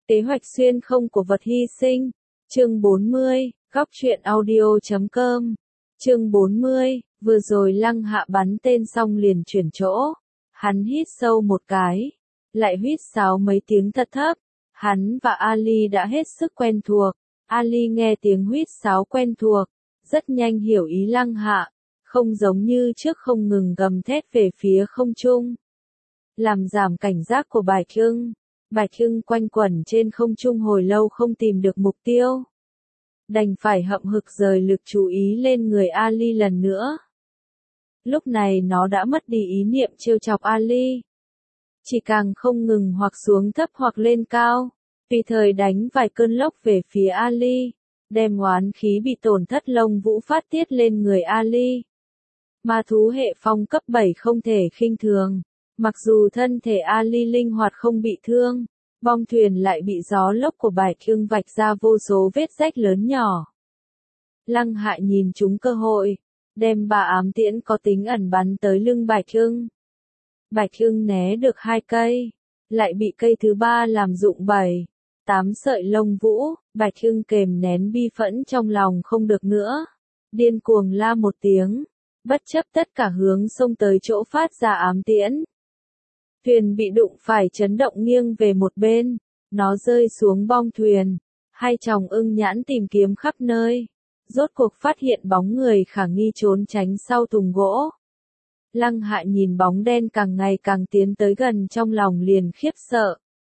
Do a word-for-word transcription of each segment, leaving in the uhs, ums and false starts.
Kế hoạch xuyên không của vật hy sinh. Chương bốn mươi, góc truyện audio chấm com. Chương bốn mươi, vừa rồi Lăng Hạ bắn tên xong liền chuyển chỗ. Hắn hít sâu một cái, lại huýt sáo mấy tiếng thật thấp. Hắn và Ali đã hết sức quen thuộc. Ali nghe tiếng huýt sáo quen thuộc, rất nhanh hiểu ý Lăng Hạ, không giống như trước không ngừng gầm thét về phía không trung. Làm giảm cảnh giác của Bạch Hưng. Bạch Hưng quanh quẩn trên không trung hồi lâu không tìm được mục tiêu. Đành phải hậm hực rời lực chú ý lên người Ali lần nữa. Lúc này nó đã mất đi ý niệm trêu chọc Ali. Chỉ càng không ngừng hoặc xuống thấp hoặc lên cao, tùy thời đánh vài cơn lốc về phía Ali, đem oán khí bị tổn thất Lông Vũ phát tiết lên người Ali. Ma thú hệ phong cấp bảy không thể khinh thường. Mặc dù thân thể Ali linh hoạt không bị thương, bong thuyền lại bị gió lốc của Bạch Hưng vạch ra vô số vết rách lớn nhỏ. Lăng Hạ nhìn trúng cơ hội, đem ba ám tiễn có tính ẩn bắn tới lưng Bạch Hưng. Bạch Hưng né được hai cây, lại bị cây thứ ba làm rụng bảy, tám sợi lông vũ. Bạch Hưng kềm nén bi phẫn trong lòng không được nữa, điên cuồng la một tiếng, bất chấp tất cả hướng xông tới chỗ phát ra ám tiễn. Thuyền bị đụng phải chấn động nghiêng về một bên, nó rơi xuống bong thuyền, hai tròng ưng nhãn tìm kiếm khắp nơi, rốt cuộc phát hiện bóng người khả nghi trốn tránh sau thùng gỗ. Lăng Hạ nhìn bóng đen càng ngày càng tiến tới gần trong lòng liền khiếp sợ.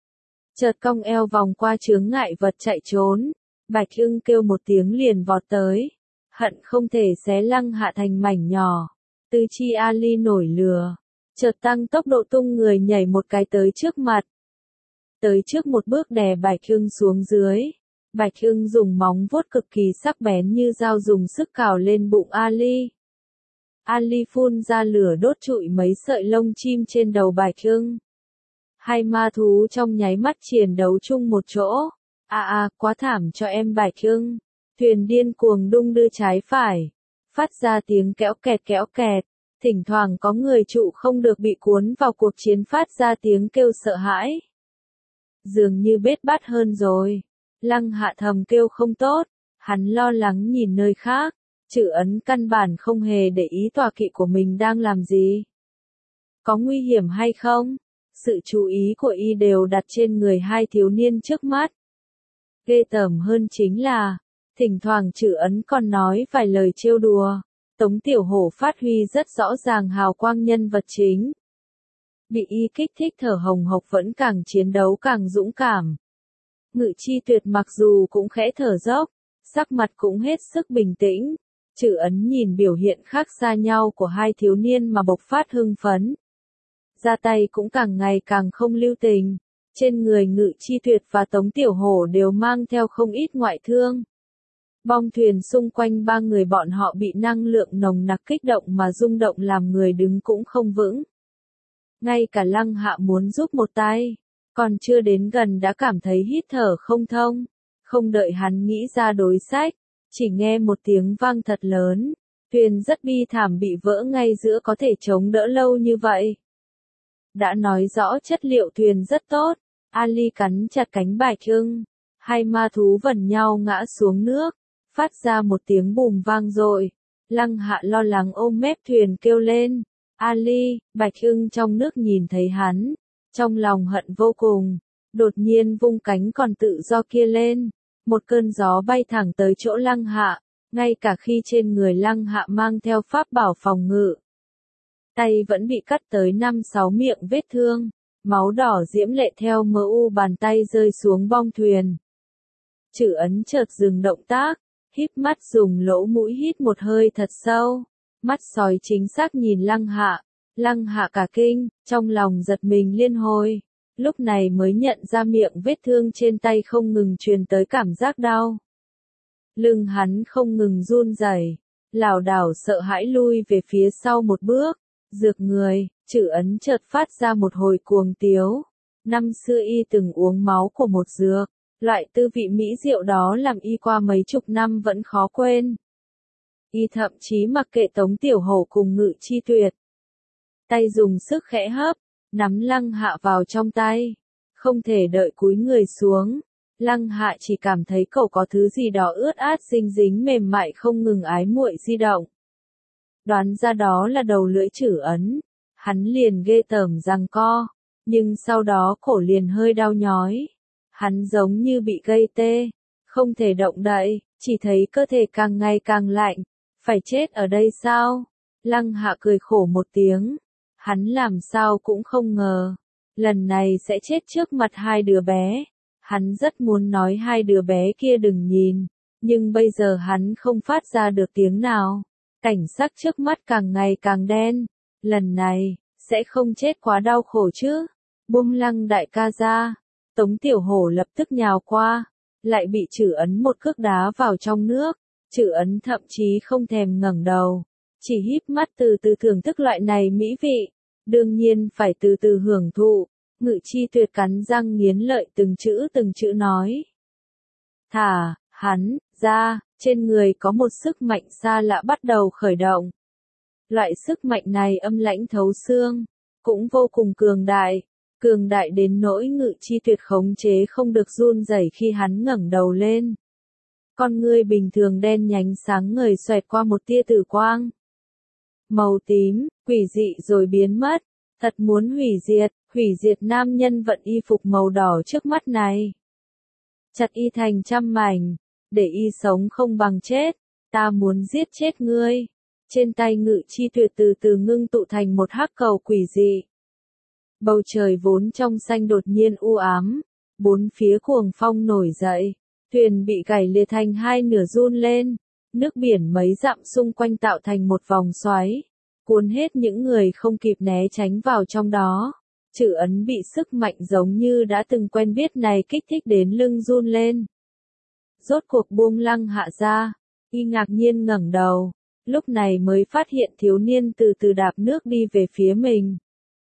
Chợt cong eo vòng qua chướng ngại vật chạy trốn, Bạch Hưng kêu một tiếng liền vọt tới, hận không thể xé Lăng Hạ thành mảnh nhỏ. Tư chi Ali nổi lửa, chợt tăng tốc độ tung người nhảy một cái tới trước mặt. Tới trước một bước đè Bạch Hưng xuống dưới. Bạch Hưng dùng móng vuốt cực kỳ sắc bén như dao dùng sức cào lên bụng Ali. Ali phun ra lửa đốt trụi mấy sợi lông chim trên đầu Bạch Hưng. Hai ma thú trong nháy mắt chiến đấu chung một chỗ. À à, quá thảm cho em Bạch Hưng. Thuyền điên cuồng đung đưa trái phải, phát ra tiếng kéo kẹt kéo kẹt. Thỉnh thoảng có người trụ không được bị cuốn vào cuộc chiến phát ra tiếng kêu sợ hãi. Dường như bết bát hơn rồi. Lăng Hạ thầm kêu không tốt, hắn lo lắng nhìn nơi khác. Chữ Ấn căn bản không hề để ý tọa kỵ của mình đang làm gì. Có nguy hiểm hay không? Sự chú ý của y đều đặt trên người hai thiếu niên trước mắt. Ghê tởm hơn chính là, thỉnh thoảng Chữ Ấn còn nói vài lời trêu đùa. Tống Tiểu Hổ phát huy rất rõ ràng hào quang nhân vật chính. Bị y kích thích thở hồng hộc vẫn càng chiến đấu càng dũng cảm. Ngự Chi Tuyệt mặc dù cũng khẽ thở dốc, sắc mặt cũng hết sức bình tĩnh. Chữ Ấn nhìn biểu hiện khác xa nhau của hai thiếu niên mà bộc phát hưng phấn. Ra tay cũng càng ngày càng không lưu tình. Trên người Ngự Chi Tuyệt và Tống Tiểu Hổ đều mang theo không ít ngoại thương. Bong thuyền xung quanh ba người bọn họ bị năng lượng nồng nặc kích động mà rung động làm người đứng cũng không vững. Ngay cả Lăng Hạ muốn giúp một tay, còn chưa đến gần đã cảm thấy hít thở không thông. Không đợi hắn nghĩ ra đối sách, chỉ nghe một tiếng vang thật lớn, thuyền rất bi thảm bị vỡ ngay giữa có thể chống đỡ lâu như vậy. Đã nói rõ chất liệu thuyền rất tốt, Ali cắn chặt cánh Bạch Hưng, hai ma thú vần nhau ngã xuống nước, phát ra một tiếng bùm vang dội. Lăng Hạ lo lắng ôm mép thuyền kêu lên, Ali. Bạch Hưng trong nước nhìn thấy hắn, trong lòng hận vô cùng, đột nhiên vung cánh còn tự do kia lên. Một cơn gió bay thẳng tới chỗ Lăng Hạ, ngay cả khi trên người Lăng Hạ mang theo pháp bảo phòng ngự. Tay vẫn bị cắt tới năm sáu miệng vết thương, máu đỏ diễm lệ theo mờ u bàn tay rơi xuống bong thuyền. Chữ Ấn chợt dừng động tác, híp mắt dùng lỗ mũi hít một hơi thật sâu, mắt sói chính xác nhìn Lăng Hạ. Lăng Hạ cả kinh, trong lòng giật mình liên hồi. Lúc này mới nhận ra miệng vết thương trên tay không ngừng truyền tới cảm giác đau. Lưng hắn không ngừng run rẩy, lảo đảo sợ hãi lui về phía sau một bước. Dược người, Chữ Ấn chợt phát ra một hồi cuồng tiếu. Năm xưa y từng uống máu của một dược, loại tư vị mỹ diệu đó làm y qua mấy chục năm vẫn khó quên. Y thậm chí mặc kệ Tống Tiểu Hổ cùng Ngự Chi Tuyệt. Tay dùng sức khẽ hấp, nắm Lăng Hạ vào trong tay. Không thể đợi cúi người xuống. Lăng Hạ chỉ cảm thấy cậu có thứ gì đó ướt át dính dính mềm mại không ngừng ái muội di động. Đoán ra đó là đầu lưỡi Trử Ấn. Hắn liền ghê tởm giằng co. Nhưng sau đó cổ liền hơi đau nhói. Hắn giống như bị gây tê. Không thể động đậy, chỉ thấy cơ thể càng ngày càng lạnh. Phải chết ở đây sao? Lăng Hạ cười khổ một tiếng. Hắn làm sao cũng không ngờ. Lần này sẽ chết trước mặt hai đứa bé. Hắn rất muốn nói hai đứa bé kia đừng nhìn. Nhưng bây giờ hắn không phát ra được tiếng nào. Cảnh sắc trước mắt càng ngày càng đen. Lần này, sẽ không chết quá đau khổ chứ. Buông Lăng đại ca ra. Tống Tiểu Hổ lập tức nhào qua. Lại bị Trử Ấn một cước đá vào trong nước. Trử Ấn thậm chí không thèm ngẩng đầu. Chỉ híp mắt từ từ thưởng thức loại này mỹ vị. Đương nhiên phải từ từ hưởng thụ. Ngự Chi Tuyệt cắn răng nghiến lợi từng chữ từng chữ nói. Thả, hắn, ra, trên người có một sức mạnh xa lạ bắt đầu khởi động. Loại sức mạnh này âm lãnh thấu xương, cũng vô cùng cường đại. Cường đại đến nỗi Ngự Chi Tuyệt khống chế không được run rẩy khi hắn ngẩng đầu lên. Con ngươi bình thường đen nhánh sáng ngời xoẹt qua một tia tử quang. Màu tím, quỷ dị rồi biến mất. Thật muốn hủy diệt, hủy diệt nam nhân vận y phục màu đỏ trước mắt này. Chặt y thành trăm mảnh, để y sống không bằng chết, ta muốn giết chết ngươi. Trên tay Ngự Chi Tuyệt từ từ ngưng tụ thành một hắc cầu quỷ dị. Bầu trời vốn trong xanh đột nhiên u ám, bốn phía cuồng phong nổi dậy, thuyền bị gãy lìa thành hai nửa run lên, nước biển mấy dặm xung quanh tạo thành một vòng xoáy. Cuốn hết những người không kịp né tránh vào trong đó. Trử Ấn bị sức mạnh giống như đã từng quen biết này kích thích đến lưng run lên. Rốt cuộc buông Lăng Hạ ra, y ngạc nhiên ngẩng đầu, lúc này mới phát hiện thiếu niên từ từ đạp nước đi về phía mình.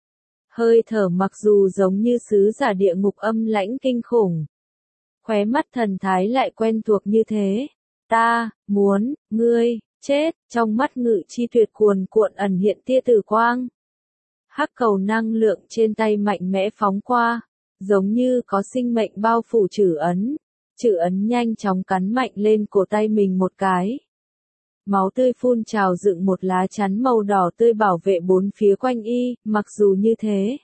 Hơi thở mặc dù giống như sứ giả địa ngục âm lãnh kinh khủng. Khóe mắt thần thái lại quen thuộc như thế. Ta, muốn, ngươi, chết, trong mắt Ngự Chi Tuyệt cuồn cuộn ẩn hiện tia tử quang. Hắc cầu năng lượng trên tay mạnh mẽ phóng qua, giống như có sinh mệnh bao phủ Trử Ấn. Trử Ấn nhanh chóng cắn mạnh lên cổ tay mình một cái. Máu tươi phun trào dựng một lá chắn màu đỏ tươi bảo vệ bốn phía quanh y, mặc dù như thế.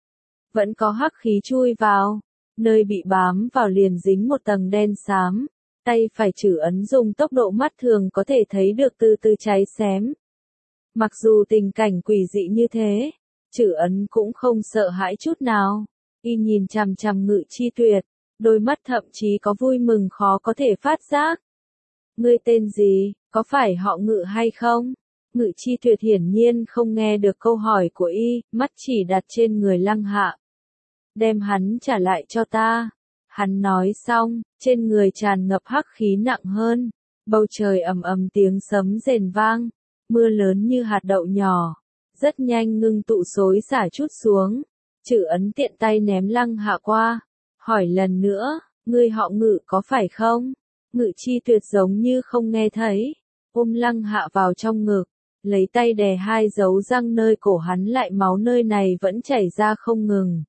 Vẫn có hắc khí chui vào, nơi bị bám vào liền dính một tầng đen xám. Tay phải Trử Ấn dùng tốc độ mắt thường có thể thấy được từ từ cháy xém. Mặc dù tình cảnh quỷ dị như thế, Trử Ấn cũng không sợ hãi chút nào. Y nhìn chằm chằm Ngự Chi Tuyệt, đôi mắt thậm chí có vui mừng khó có thể phát giác. Ngươi tên gì, có phải họ Ngự hay không? Ngự Chi Tuyệt hiển nhiên không nghe được câu hỏi của y, mắt chỉ đặt trên người Lăng Hạ. Đem hắn trả lại cho ta. Hắn nói xong, trên người tràn ngập hắc khí nặng hơn. Bầu trời ầm ầm tiếng sấm rền vang. Mưa lớn như hạt đậu nhỏ. Rất nhanh ngưng tụ xối xả chút xuống. Trử Ấn tiện tay ném Lăng Hạ qua. Hỏi lần nữa, ngươi họ Ngự có phải không? Ngự Chi Tuyệt giống như không nghe thấy. Ôm Lăng Hạ vào trong ngực. Lấy tay đè hai dấu răng nơi cổ hắn lại máu nơi này vẫn chảy ra không ngừng.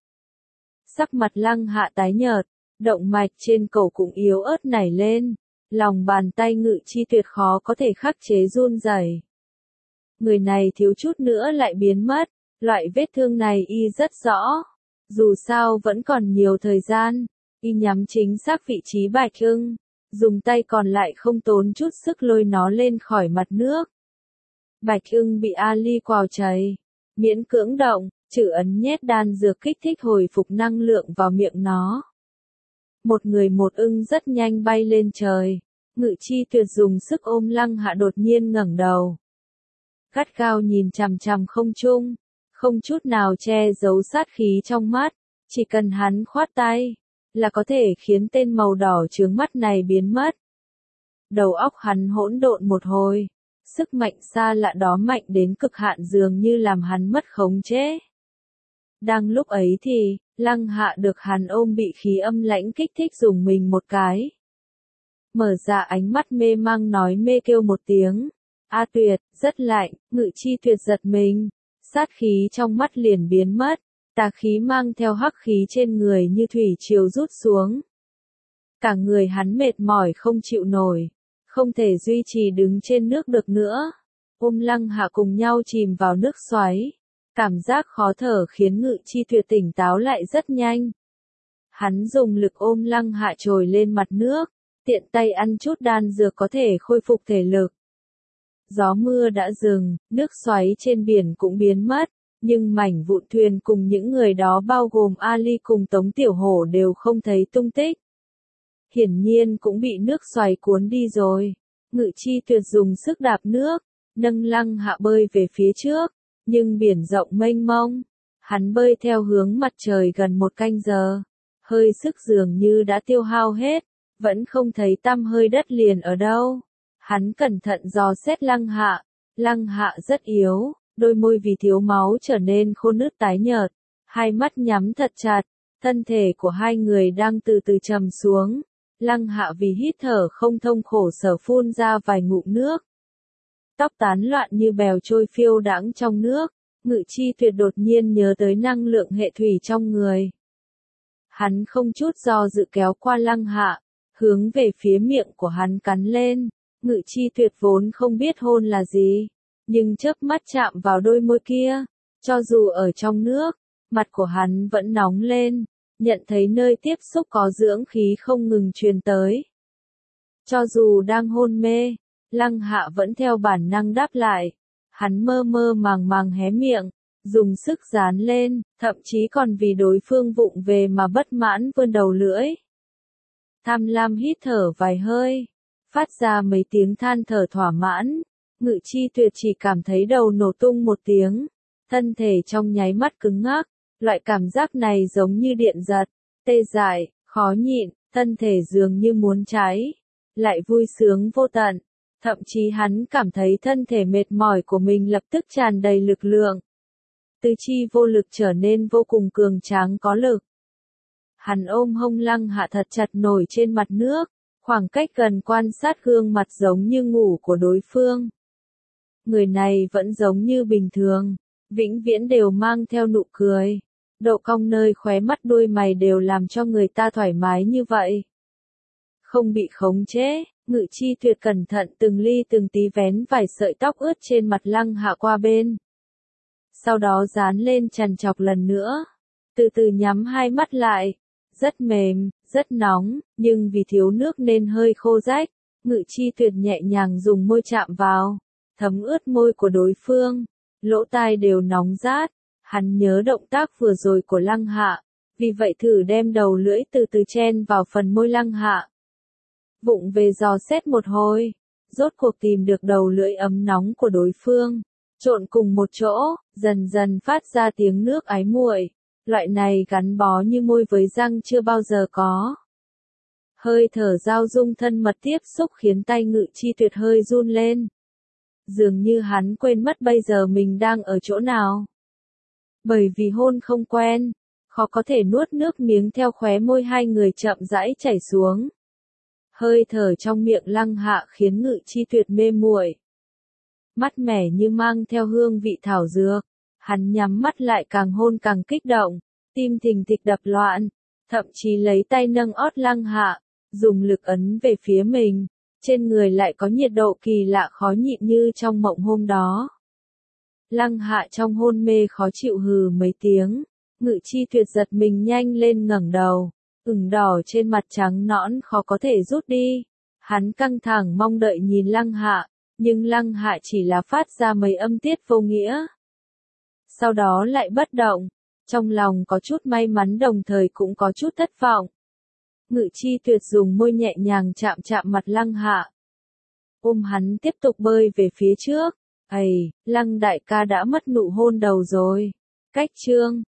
Sắc mặt Lăng Hạ tái nhợt. Động mạch trên cổ cũng yếu ớt nảy lên. Lòng bàn tay Ngự Chi Tuyệt khó có thể khắc chế run rẩy. Người này thiếu chút nữa lại biến mất. Loại vết thương này y rất rõ. Dù sao vẫn còn nhiều thời gian. Y nhắm chính xác vị trí Bạch Ưng. Dùng tay còn lại không tốn chút sức lôi nó lên khỏi mặt nước. Bạch Ưng bị Ali quào chảy. Miễn cưỡng động, Trử Ấn nhét đan dược kích thích hồi phục năng lượng vào miệng nó. Một người một ưng rất nhanh bay lên trời. Ngự Chi Tuyệt dùng sức ôm Lăng Hạ đột nhiên ngẩng đầu. Gắt gao nhìn chằm chằm không trung. Không chút nào che giấu sát khí trong mắt. Chỉ cần hắn khoát tay, là có thể khiến tên màu đỏ chướng mắt này biến mất. Đầu óc hắn hỗn độn một hồi. Sức mạnh xa lạ đó mạnh đến cực hạn dường như làm hắn mất khống chế. Đang lúc ấy thì, Lăng Hạ được hắn ôm bị khí âm lãnh kích thích dùng mình một cái. Mở ra ánh mắt mê mang nói mê kêu một tiếng. A Tuyệt, rất lạnh, Ngự Chi Tuyệt giật mình. Sát khí trong mắt liền biến mất. Tà khí mang theo hắc khí trên người như thủy triều rút xuống. Cả người hắn mệt mỏi không chịu nổi, không thể duy trì đứng trên nước được nữa. Ôm Lăng Hạ cùng nhau chìm vào nước xoáy. Cảm giác khó thở khiến Ngự Chi Tuyệt tỉnh táo lại rất nhanh. Hắn dùng lực ôm Lăng Hạ trồi lên mặt nước, tiện tay ăn chút đan dược có thể khôi phục thể lực. Gió mưa đã dừng, nước xoáy trên biển cũng biến mất, nhưng mảnh vụn thuyền cùng những người đó bao gồm Ali cùng Tống Tiểu Hổ đều không thấy tung tích. Hiển nhiên cũng bị nước xoáy cuốn đi rồi. Ngự Chi Tuyệt dùng sức đạp nước, nâng Lăng Hạ bơi về phía trước, nhưng biển rộng mênh mông. Hắn bơi theo hướng mặt trời gần một canh giờ, hơi sức dường như đã tiêu hao hết, vẫn không thấy tăm hơi đất liền ở đâu. Hắn cẩn thận dò xét Lăng Hạ, Lăng Hạ rất yếu, đôi môi vì thiếu máu trở nên khô nứt tái nhợt, hai mắt nhắm thật chặt, thân thể của hai người đang từ từ trầm xuống. Lăng Hạ vì hít thở không thông khổ sở phun ra vài ngụm nước. Tóc tán loạn như bèo trôi phiêu đãng trong nước, Ngự Chi Tuyệt đột nhiên nhớ tới năng lượng hệ thủy trong người. Hắn không chút do dự kéo qua Lăng Hạ, hướng về phía miệng của hắn cắn lên. Ngự Chi Tuyệt vốn không biết hôn là gì, nhưng chớp mắt chạm vào đôi môi kia, cho dù ở trong nước, mặt của hắn vẫn nóng lên, nhận thấy nơi tiếp xúc có dưỡng khí không ngừng truyền tới. Cho dù đang hôn mê, Lăng Hạ vẫn theo bản năng đáp lại. Hắn mơ mơ màng màng hé miệng, dùng sức dán lên, thậm chí còn vì đối phương vụng về mà bất mãn vươn đầu lưỡi. Tham lam hít thở vài hơi, phát ra mấy tiếng than thở thỏa mãn. Ngự Chi Tuyệt chỉ cảm thấy đầu nổ tung một tiếng, thân thể trong nháy mắt cứng ngắc, loại cảm giác này giống như điện giật, tê dại, khó nhịn, thân thể dường như muốn cháy, lại vui sướng vô tận. Thậm chí hắn cảm thấy thân thể mệt mỏi của mình lập tức tràn đầy lực lượng. Tứ chi vô lực trở nên vô cùng cường tráng có lực. Hắn ôm hông Lăng Hạ thật chặt nổi trên mặt nước, khoảng cách gần quan sát gương mặt giống như ngủ của đối phương. Người này vẫn giống như bình thường, vĩnh viễn đều mang theo nụ cười. Độ cong nơi khóe mắt đuôi mày đều làm cho người ta thoải mái như vậy. Không bị khống chế, Ngự Chi Tuyệt cẩn thận từng ly từng tí vén vài sợi tóc ướt trên mặt Lăng Hạ qua bên. Sau đó dán lên trằn trọc lần nữa, từ từ nhắm hai mắt lại. Rất mềm, rất nóng, nhưng vì thiếu nước nên hơi khô rách. Ngự Chi Tuyệt nhẹ nhàng dùng môi chạm vào, thấm ướt môi của đối phương, lỗ tai đều nóng rát. Hắn nhớ động tác vừa rồi của Lăng Hạ, vì vậy thử đem đầu lưỡi từ từ chen vào phần môi Lăng Hạ. Vụng về dò xét một hồi, rốt cuộc tìm được đầu lưỡi ấm nóng của đối phương, trộn cùng một chỗ, dần dần phát ra tiếng nước ái muội. Loại này gắn bó như môi với răng chưa bao giờ có. Hơi thở giao dung thân mật tiếp xúc khiến tay Ngự Chi Tuyệt hơi run lên. Dường như hắn quên mất bây giờ mình đang ở chỗ nào. Bởi vì hôn không quen, khó có thể nuốt nước miếng theo khóe môi hai người chậm rãi chảy xuống. Hơi thở trong miệng Lăng Hạ khiến Ngự Chi Tuyệt mê muội. Mát mẻ như mang theo hương vị thảo dược. Hắn nhắm mắt lại càng hôn càng kích động, tim thình thịch đập loạn, thậm chí lấy tay nâng ót Lăng Hạ, dùng lực ấn về phía mình, trên người lại có nhiệt độ kỳ lạ khó nhịn như trong mộng hôm đó. Lăng Hạ trong hôn mê khó chịu hừ mấy tiếng, Ngự Chi Tuyệt giật mình nhanh lên ngẩng đầu, ửng đỏ trên mặt trắng nõn khó có thể rút đi. Hắn căng thẳng mong đợi nhìn Lăng Hạ, nhưng Lăng Hạ chỉ là phát ra mấy âm tiết vô nghĩa. Sau đó lại bất động, trong lòng có chút may mắn đồng thời cũng có chút thất vọng. Ngự Chi Tuyệt dùng môi nhẹ nhàng chạm chạm mặt Lăng Hạ. Ôm hắn tiếp tục bơi về phía trước. Ây, Lăng đại ca đã mất nụ hôn đầu rồi. Cách chương